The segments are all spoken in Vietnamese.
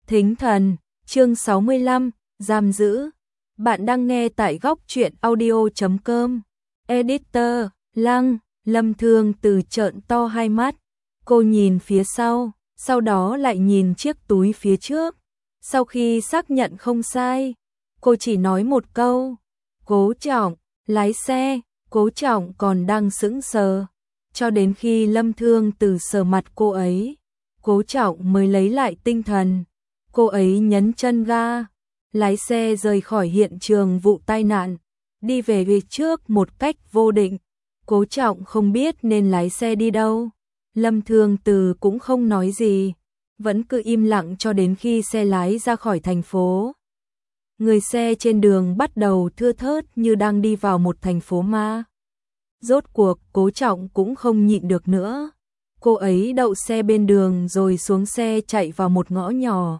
Thính thần, chương 65, giam giữ. Bạn đang nghe tại góc truyện audio.com. Editor, Lăng, Lâm Thương Từ trợn to hai mắt. Cô nhìn phía sau đó lại nhìn chiếc túi phía trước. Sau khi xác nhận không sai, cô chỉ nói một câu. Cố Trọng, lái xe. Cố Trọng còn đang sững sờ. Cho đến khi Lâm Thương Từ sờ mặt cô ấy, Cố Trọng mới lấy lại tinh thần. Cô ấy nhấn chân ga, lái xe rời khỏi hiện trường vụ tai nạn, đi về phía trước một cách vô định. Cố Trọng không biết nên lái xe đi đâu. Lâm Thương Từ cũng không nói gì, vẫn cứ im lặng cho đến khi xe lái ra khỏi thành phố. Người xe trên đường bắt đầu thưa thớt như đang đi vào một thành phố ma. Rốt cuộc Cố Trọng cũng không nhịn được nữa. Cô ấy đậu xe bên đường rồi xuống xe chạy vào một ngõ nhỏ.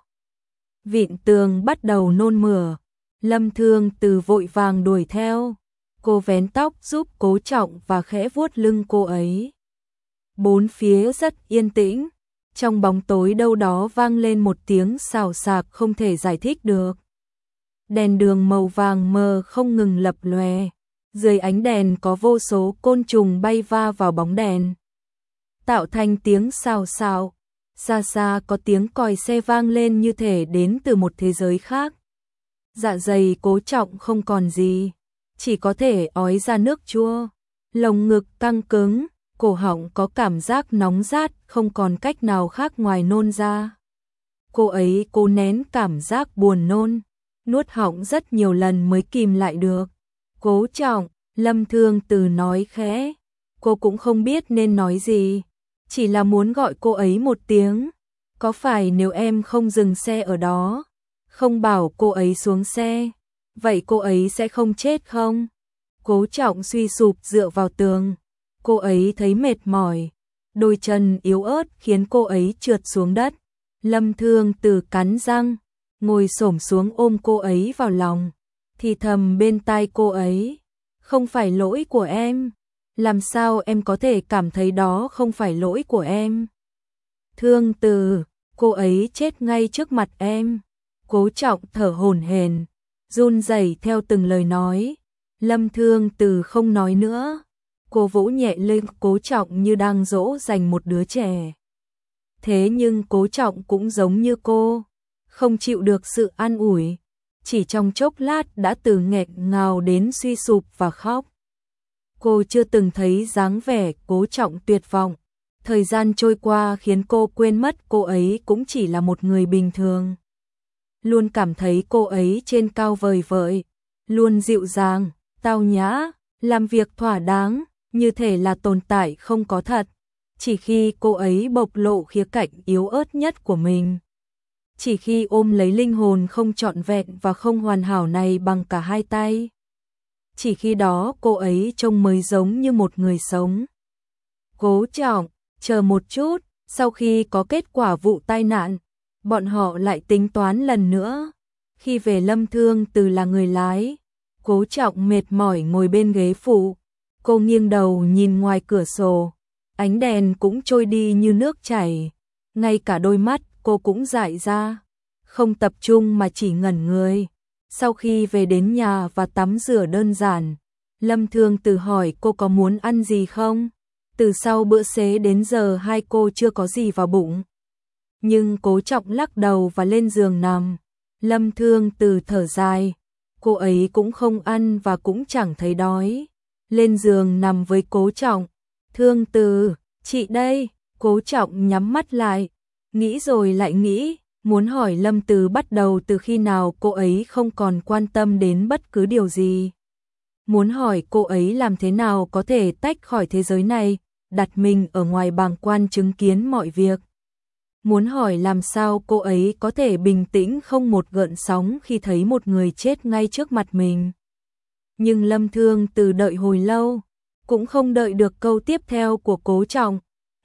Vịn tường bắt đầu nôn mửa. Lâm Thương Từ vội vàng đuổi theo. Cô vén tóc giúp Cố Trọng và khẽ vuốt lưng cô ấy. Bốn phía rất yên tĩnh. Trong bóng tối đâu đó vang lên một tiếng xào xạc không thể giải thích được. Đèn đường màu vàng mờ không ngừng lập lòe. Dưới ánh đèn có vô số côn trùng bay va vào bóng đèn, tạo thành tiếng xào xạo. Xa xa có tiếng còi xe vang lên như thể đến từ một thế giới khác. Dạ dày Cố Trọng không còn gì, chỉ có thể ói ra nước chua. Lồng ngực căng cứng, cổ họng có cảm giác nóng rát, không còn cách nào khác ngoài nôn ra. Cô ấy cố nén cảm giác buồn nôn, nuốt họng rất nhiều lần mới kìm lại được. Cố Trọng, Lâm Thương Từ nói khẽ. Cô cũng không biết nên nói gì, chỉ là muốn gọi cô ấy một tiếng. Có phải nếu em không dừng xe ở đó, không bảo cô ấy xuống xe, vậy cô ấy sẽ không chết không? Cố Trọng suy sụp dựa vào tường. Cô ấy thấy mệt mỏi, đôi chân yếu ớt khiến cô ấy trượt xuống đất. Lâm Thương Từ cắn răng, ngồi xổm xuống ôm cô ấy vào lòng, thì thầm bên tai cô ấy. Không phải lỗi của em. Làm sao em có thể cảm thấy đó không phải lỗi của em? Thương Từ, cô ấy chết ngay trước mặt em. Cố Trọng thở hổn hển, run rẩy theo từng lời nói. Lâm Thương Từ không nói nữa. Cô vỗ nhẹ lưng Cố Trọng như đang dỗ dành một đứa trẻ. Thế nhưng Cố Trọng cũng giống như cô, không chịu được sự an ủi. Chỉ trong chốc lát đã từ nghẹn ngào đến suy sụp và khóc. Cô chưa từng thấy dáng vẻ Cố Trọng tuyệt vọng. Thời gian trôi qua khiến cô quên mất cô ấy cũng chỉ là một người bình thường. Luôn cảm thấy cô ấy trên cao vời vợi, luôn dịu dàng, tao nhã, làm việc thỏa đáng, như thể là tồn tại không có thật. Chỉ khi cô ấy bộc lộ khía cạnh yếu ớt nhất của mình, chỉ khi ôm lấy linh hồn không trọn vẹn và không hoàn hảo này bằng cả hai tay, chỉ khi đó cô ấy trông mới giống như một người sống. Cố Trọng, chờ một chút, sau khi có kết quả vụ tai nạn, bọn họ lại tính toán lần nữa. Khi về Lâm Thương Từ là người lái, Cố Trọng mệt mỏi ngồi bên ghế phụ. Cô nghiêng đầu nhìn ngoài cửa sổ, ánh đèn cũng trôi đi như nước chảy, ngay cả đôi mắt cô cũng dại ra, không tập trung mà chỉ ngẩn người. Sau khi về đến nhà và tắm rửa đơn giản, Lâm Thương Từ hỏi cô có muốn ăn gì không? Từ sau bữa xế đến giờ hai cô chưa có gì vào bụng. Nhưng Cố Trọng lắc đầu và lên giường nằm. Lâm Thương Từ thở dài, cô ấy cũng không ăn và cũng chẳng thấy đói. Lên giường nằm với Cố Trọng. Thương Từ, chị đây. Cố Trọng nhắm mắt lại, nghĩ rồi lại nghĩ, muốn hỏi Lâm Từ bắt đầu từ khi nào cô ấy không còn quan tâm đến bất cứ điều gì. Muốn hỏi cô ấy làm thế nào có thể tách khỏi thế giới này, đặt mình ở ngoài bàng quan chứng kiến mọi việc. Muốn hỏi làm sao cô ấy có thể bình tĩnh không một gợn sóng khi thấy một người chết ngay trước mặt mình. Nhưng Lâm Thương Từ đợi hồi lâu, cũng không đợi được câu tiếp theo của Cố Trọng.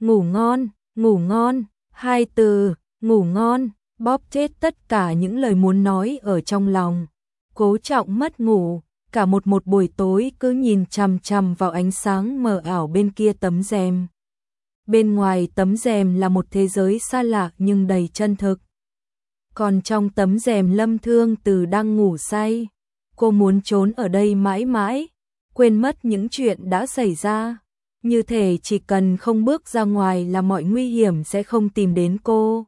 Ngủ ngon, hai từ, ngủ ngon, bóp chết tất cả những lời muốn nói ở trong lòng. Cố Trọng mất ngủ, cả một buổi tối cứ nhìn chằm chằm vào ánh sáng mờ ảo bên kia tấm rèm. Bên ngoài tấm rèm là một thế giới xa lạ nhưng đầy chân thực. Còn trong tấm rèm Lâm Thương Từ đang ngủ say. Cô muốn trốn ở đây mãi mãi, quên mất những chuyện đã xảy ra. Như thể chỉ cần không bước ra ngoài là mọi nguy hiểm sẽ không tìm đến cô.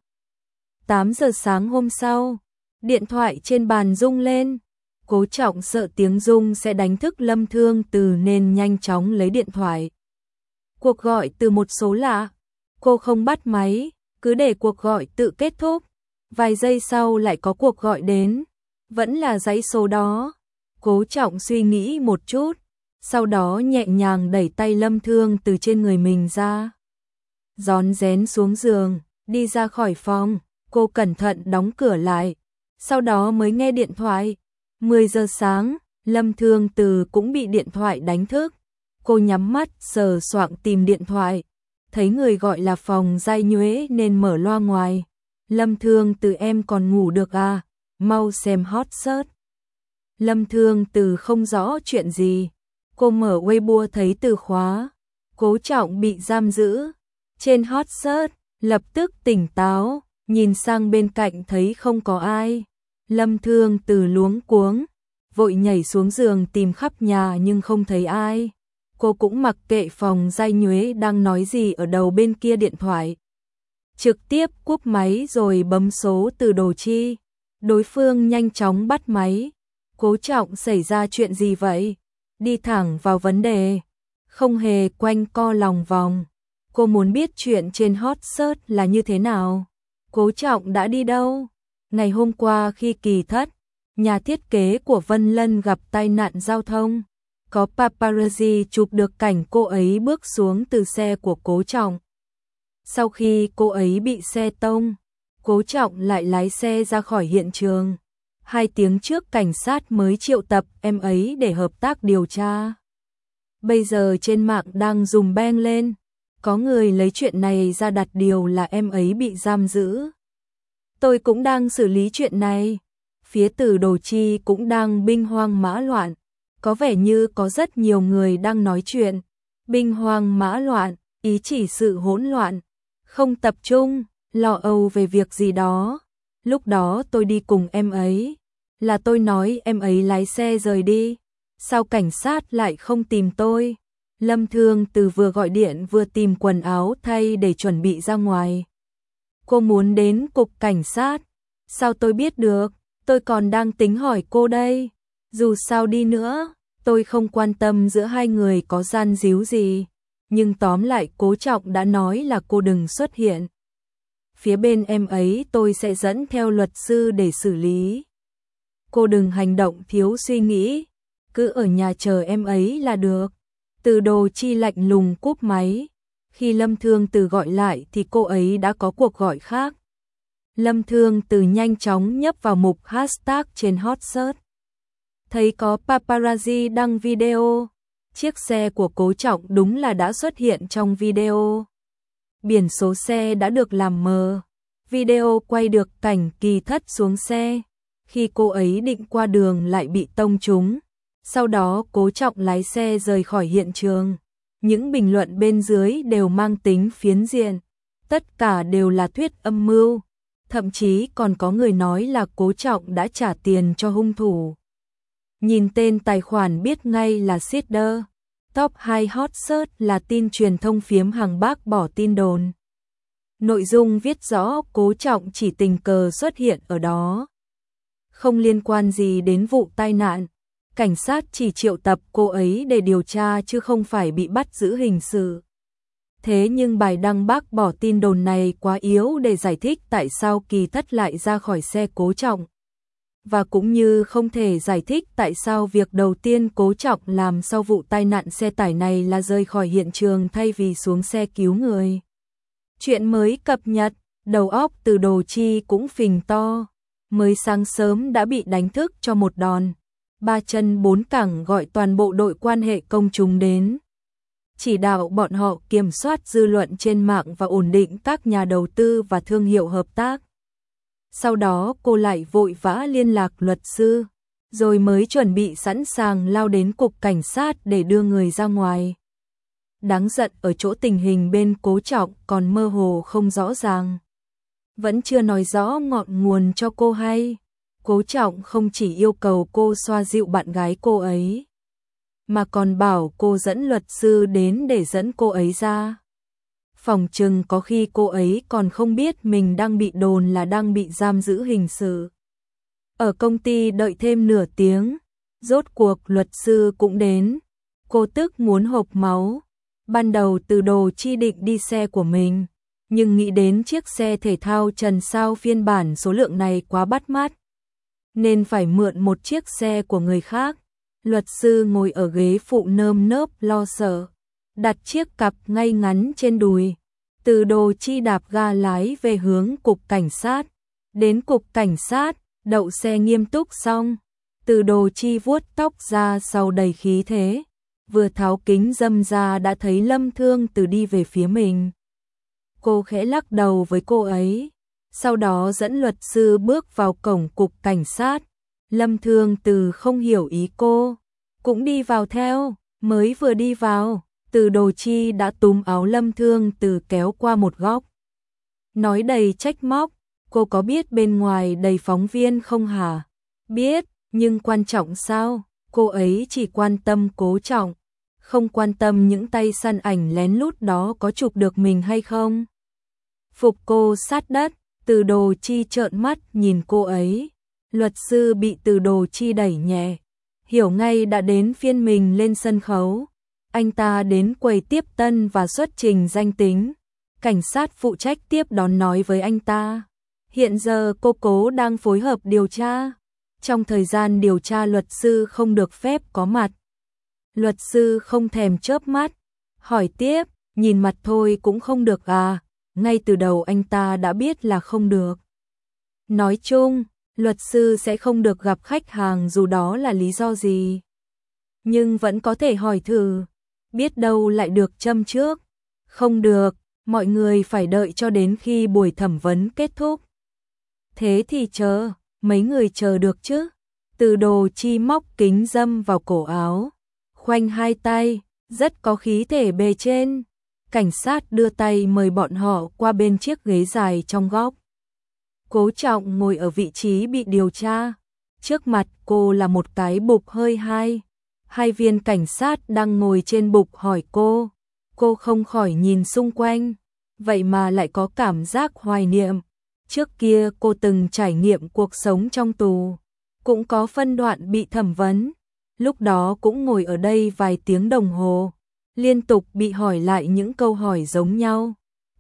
8 giờ sáng hôm sau, điện thoại trên bàn rung lên. Cố Trọng sợ tiếng rung sẽ đánh thức Lâm Thương Từ nên nhanh chóng lấy điện thoại. Cuộc gọi từ một số lạ. Cô không bắt máy, cứ để cuộc gọi tự kết thúc. Vài giây sau lại có cuộc gọi đến. Vẫn là dãy số đó. Cố Trọng suy nghĩ một chút, sau đó nhẹ nhàng đẩy tay Lâm Thương Từ trên người mình ra. Rón rén xuống giường, đi ra khỏi phòng, cô cẩn thận đóng cửa lại. Sau đó mới nghe điện thoại. 10 giờ sáng, Lâm Thương Từ cũng bị điện thoại đánh thức. Cô nhắm mắt sờ soạng tìm điện thoại. Thấy người gọi là Phòng Giai Nhuế nên mở loa ngoài. Lâm Thương Từ em còn ngủ được à? Mau xem hot search. Lâm Thương Từ không rõ chuyện gì. Cô mở Weibo thấy từ khóa Cố Trọng bị giam giữ. Trên hot search, lập tức tỉnh táo, nhìn sang bên cạnh thấy không có ai. Lâm Thương Từ luống cuống, vội nhảy xuống giường tìm khắp nhà nhưng không thấy ai. Cô cũng mặc kệ Phòng Giai Nhuế đang nói gì ở đầu bên kia điện thoại. Trực tiếp cúp máy rồi bấm số từ Đồ Chi. Đối phương nhanh chóng bắt máy. Cố Trọng xảy ra chuyện gì vậy? Đi thẳng vào vấn đề, không hề quanh co lòng vòng. Cô muốn biết chuyện trên hot search là như thế nào. Cố Trọng đã đi đâu? Ngày hôm qua khi Kỳ Thất, nhà thiết kế của Vân Lân gặp tai nạn giao thông. Có paparazzi chụp được cảnh cô ấy bước xuống từ xe của Cố Trọng. Sau khi cô ấy bị xe tông, Cố Trọng lại lái xe ra khỏi hiện trường. 2 tiếng trước cảnh sát mới triệu tập em ấy để hợp tác điều tra. Bây giờ trên mạng đang dùm beng lên. Có người lấy chuyện này ra đặt điều là em ấy bị giam giữ. Tôi cũng đang xử lý chuyện này. Phía từ Đồ Chi cũng đang binh hoang mã loạn. Có vẻ như có rất nhiều người đang nói chuyện. Binh hoang mã loạn, ý chỉ sự hỗn loạn, không tập trung, lo âu về việc gì đó. Lúc đó tôi đi cùng em ấy, là tôi nói em ấy lái xe rời đi. Sao cảnh sát lại không tìm tôi? Lâm Thương Từ vừa gọi điện vừa tìm quần áo thay để chuẩn bị ra ngoài. Cô muốn đến cục cảnh sát. Sao tôi biết được? Tôi còn đang tính hỏi cô đây. Dù sao đi nữa, tôi không quan tâm giữa hai người có gian díu gì. Nhưng tóm lại Cố Trọng đã nói là cô đừng xuất hiện. Phía bên em ấy tôi sẽ dẫn theo luật sư để xử lý. Cô đừng hành động thiếu suy nghĩ, cứ ở nhà chờ em ấy là được. Từ Đồ Chi lạnh lùng cúp máy. Khi Lâm Thương Từ gọi lại thì cô ấy đã có cuộc gọi khác. Lâm Thương Từ nhanh chóng nhấp vào mục hashtag trên hot search. Thấy có paparazzi đăng video. Chiếc xe của Cố Trọng đúng là đã xuất hiện trong video. Biển số xe đã được làm mờ. Video quay được cảnh Kỳ Thất xuống xe. Khi cô ấy định qua đường lại bị tông trúng. Sau đó Cố Trọng lái xe rời khỏi hiện trường. Những bình luận bên dưới đều mang tính phiến diện. Tất cả đều là thuyết âm mưu. Thậm chí còn có người nói là Cố Trọng đã trả tiền cho hung thủ. Nhìn tên tài khoản biết ngay là seeder. Top 2 hot search là tin truyền thông phiếm hàng bác bỏ tin đồn. Nội dung viết rõ Cố Trọng chỉ tình cờ xuất hiện ở đó. Không liên quan gì đến vụ tai nạn. Cảnh sát chỉ triệu tập cô ấy để điều tra chứ không phải bị bắt giữ hình sự. Thế nhưng bài đăng bác bỏ tin đồn này quá yếu để giải thích tại sao Kỳ Thất lại ra khỏi xe Cố Trọng. Và cũng như không thể giải thích tại sao việc đầu tiên Cố Trọng làm sau vụ tai nạn xe tải này là rời khỏi hiện trường thay vì xuống xe cứu người. Chuyện mới cập nhật, đầu óc Từ Đồ Chi cũng phình to. Mới sáng sớm đã bị đánh thức cho một đòn. 3 chân 4 cẳng gọi toàn bộ đội quan hệ công chúng đến. Chỉ đạo bọn họ kiểm soát dư luận trên mạng và ổn định các nhà đầu tư và thương hiệu hợp tác. Sau đó cô lại vội vã liên lạc luật sư, rồi mới chuẩn bị sẵn sàng lao đến cục cảnh sát để đưa người ra ngoài. Đáng giận ở chỗ tình hình bên Cố Trọng còn mơ hồ không rõ ràng. vẫn chưa nói rõ ngọn nguồn cho cô hay. Cố Trọng không chỉ yêu cầu cô xoa dịu bạn gái cô ấy, mà còn bảo cô dẫn luật sư đến để dẫn cô ấy ra. Phòng chừng có khi cô ấy còn không biết mình đang bị đồn là đang bị giam giữ hình sự. Ở công ty đợi thêm nửa tiếng, rốt cuộc luật sư cũng đến. Cô tức muốn hộc máu. Ban đầu Từ Đồ Chi định đi xe của mình, nhưng nghĩ đến chiếc xe thể thao trần sao phiên bản số lượng này quá bắt mắt, nên phải mượn một chiếc xe của người khác. Luật sư ngồi ở ghế phụ nơm nớp lo sợ, đặt chiếc cặp ngay ngắn trên đùi. Từ Đồ Chi đạp ga lái về hướng cục cảnh sát. Đến cục cảnh sát, đậu xe nghiêm túc xong, Từ Đồ Chi vuốt tóc ra sau đầy khí thế, vừa tháo kính râm ra đã thấy Lâm Thương Từ đi về phía mình. Cô khẽ lắc đầu với cô ấy, sau đó dẫn luật sư bước vào cổng cục cảnh sát. Lâm Thương Từ không hiểu ý cô, cũng đi vào theo. Mới vừa đi vào, Từ Đồ Chi đã túm áo Lâm Thương Từ kéo qua một góc, nói đầy trách móc, cô có biết bên ngoài đầy phóng viên không hả? Biết, nhưng quan trọng sao? Cô ấy chỉ quan tâm Cố Trọng, không quan tâm những tay săn ảnh lén lút đó có chụp được mình hay không. Phục cô sát đất. Từ Đồ Chi trợn mắt nhìn cô ấy. Luật sư bị Từ Đồ Chi đẩy nhẹ, hiểu ngay đã đến phiên mình lên sân khấu. Anh ta đến quầy tiếp tân và xuất trình danh tính. Cảnh sát phụ trách tiếp đón nói với anh ta, hiện giờ cô Cố đang phối hợp điều tra. Trong thời gian điều tra luật sư không được phép có mặt. Luật sư không thèm chớp mắt, hỏi tiếp, nhìn mặt thôi cũng không được à? Ngay từ đầu anh ta đã biết là không được. Nói chung, luật sư sẽ không được gặp khách hàng dù đó là lý do gì. Nhưng vẫn có thể hỏi thử, biết đâu lại được châm trước. Không được, mọi người phải đợi cho đến khi buổi thẩm vấn kết thúc. Thế thì chờ, mấy người chờ được chứ? Từ Đồ Chi móc kính râm vào cổ áo, khoanh hai tay, rất có khí thể bề trên. Cảnh sát đưa tay mời bọn họ qua bên chiếc ghế dài trong góc. Cố Trọng ngồi ở vị trí bị điều tra. Trước mặt cô là một cái bục hơi hai. Hai viên cảnh sát đang ngồi trên bục hỏi cô. Cô không khỏi nhìn xung quanh, vậy mà lại có cảm giác hoài niệm. Trước kia cô từng trải nghiệm cuộc sống trong tù, cũng có phân đoạn bị thẩm vấn. Lúc đó cũng ngồi ở đây vài tiếng đồng hồ, liên tục bị hỏi lại những câu hỏi giống nhau.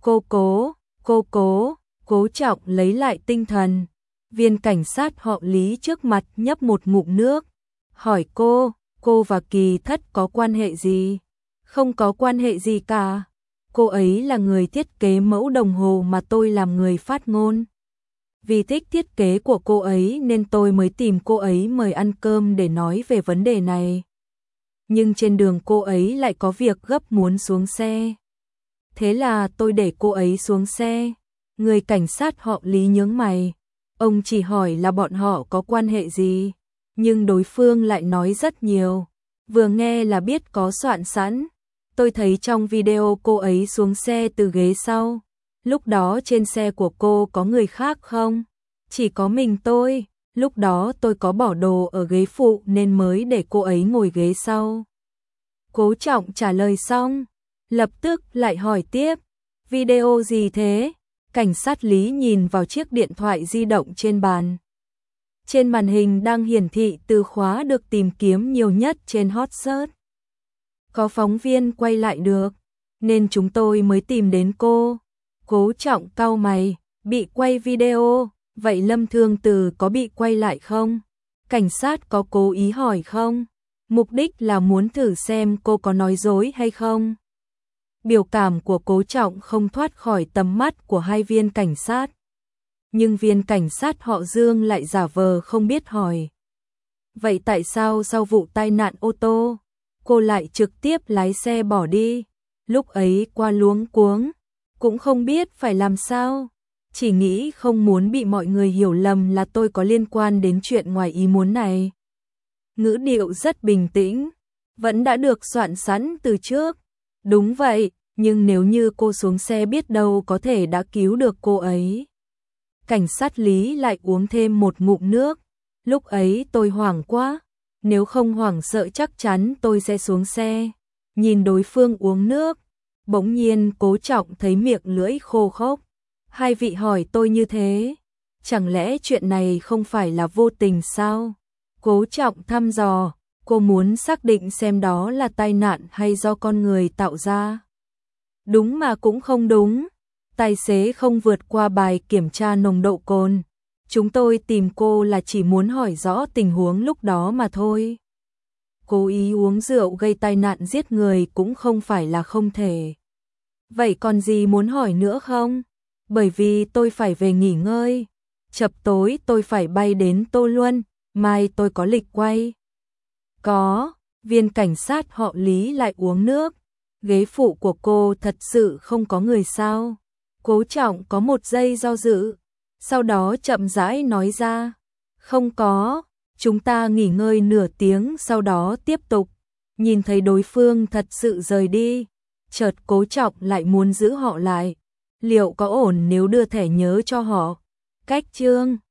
Cố Trọng lấy lại tinh thần. Viên cảnh sát họ Lý trước mặt nhấp một ngụm nước, hỏi cô và Kỳ Thất có quan hệ gì? Không có quan hệ gì cả. Cô ấy là người thiết kế mẫu đồng hồ mà tôi làm người phát ngôn. Vì thích thiết kế của cô ấy nên tôi mới tìm cô ấy mời ăn cơm để nói về vấn đề này. Nhưng trên đường cô ấy lại có việc gấp muốn xuống xe. Thế là tôi để cô ấy xuống xe. Người cảnh sát họ Lý nhướng mày. Ông chỉ hỏi là bọn họ có quan hệ gì, nhưng đối phương lại nói rất nhiều. Vừa nghe là biết có soạn sẵn. Tôi thấy trong video cô ấy xuống xe từ ghế sau. Lúc đó trên xe của cô có người khác không? Chỉ có mình tôi. Lúc đó tôi có bỏ đồ ở ghế phụ nên mới để cô ấy ngồi ghế sau. Cố Trọng trả lời xong, lập tức lại hỏi tiếp. Video gì thế? Cảnh sát Lý nhìn vào chiếc điện thoại di động trên bàn. Trên màn hình đang hiển thị từ khóa được tìm kiếm nhiều nhất trên hot search. Có phóng viên quay lại được, nên chúng tôi mới tìm đến cô. Cố Trọng cau mày, bị quay video, vậy Lâm Thương Từ có bị quay lại không? Cảnh sát có cố ý hỏi không? Mục đích là muốn thử xem cô có nói dối hay không? Biểu cảm của Cố Trọng không thoát khỏi tầm mắt của hai viên cảnh sát. Nhưng viên cảnh sát họ Dương lại giả vờ không biết hỏi. Vậy tại sao sau vụ tai nạn ô tô, cô lại trực tiếp lái xe bỏ đi? Lúc ấy qua luống cuống, cũng không biết phải làm sao. Chỉ nghĩ không muốn bị mọi người hiểu lầm là tôi có liên quan đến chuyện ngoài ý muốn này. Ngữ điệu rất bình tĩnh, vẫn đã được soạn sẵn từ trước. Đúng vậy, nhưng nếu như cô xuống xe biết đâu có thể đã cứu được cô ấy. Cảnh sát Lý lại uống thêm một ngụm nước. Lúc ấy tôi hoảng quá, nếu không hoảng sợ chắc chắn tôi sẽ xuống xe. Nhìn đối phương uống nước, bỗng nhiên Cố Trọng thấy miệng lưỡi khô khốc. Hai vị hỏi tôi như thế, chẳng lẽ chuyện này không phải là vô tình sao? Cố Trọng thăm dò, cô muốn xác định xem đó là tai nạn hay do con người tạo ra. Đúng mà cũng không đúng, tài xế không vượt qua bài kiểm tra nồng độ cồn. Chúng tôi tìm cô là chỉ muốn hỏi rõ tình huống lúc đó mà thôi. Cố ý uống rượu gây tai nạn giết người cũng không phải là không thể. Vậy còn gì muốn hỏi nữa không? Bởi vì tôi phải về nghỉ ngơi. Chập tối tôi phải bay đến Tô Luân, mai tôi có lịch quay. Có, viên cảnh sát họ Lý lại uống nước. Ghế phụ của cô thật sự không có người sao? Cố Trọng có một giây do dự, sau đó chậm rãi nói ra. Không có, chúng ta nghỉ ngơi nửa tiếng sau đó tiếp tục. Nhìn thấy đối phương thật sự rời đi, chợt Cố Trọng lại muốn giữ họ lại. Liệu có ổn nếu đưa thẻ nhớ cho họ? Cách chương